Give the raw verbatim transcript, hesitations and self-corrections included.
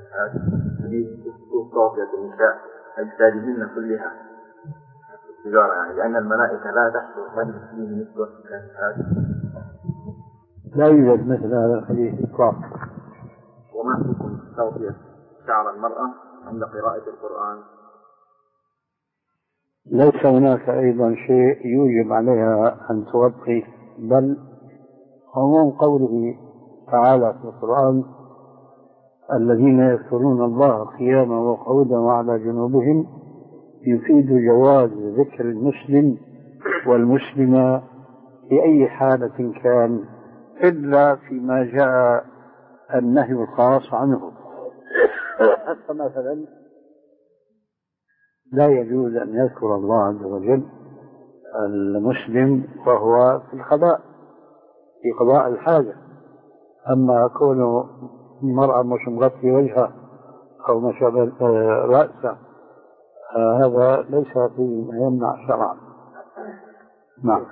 حديث توصية النساء أجسادهن كلها التجارة، يعني لأن الملائكة لا تحصل هذه فيه نسبة كانت. لا يوجد مثل هذا الحديث إطلاقا. وما حكم توصية شعر المرأة عند قراءة القرآن؟ ليس هناك أيضا شيء يوجب عليها أن تغطي، بل عموم قوله تعالى في القرآن الذين يذكرون الله قياما وقعودا وعلى جنوبهم يفيد جواز ذكر المسلم والمسلمة في أي حالة كان، إلا فيما جاء النهي الخاص عنه. فمثلا لا يجوز أن يذكر الله عز وجل المسلم وهو في الخباء في قضاء الحاجة. أما كونه المرأة مش مغطي وجهها أو مش رأسها هذا ليس فيه ما يمنع شرعا. نعم.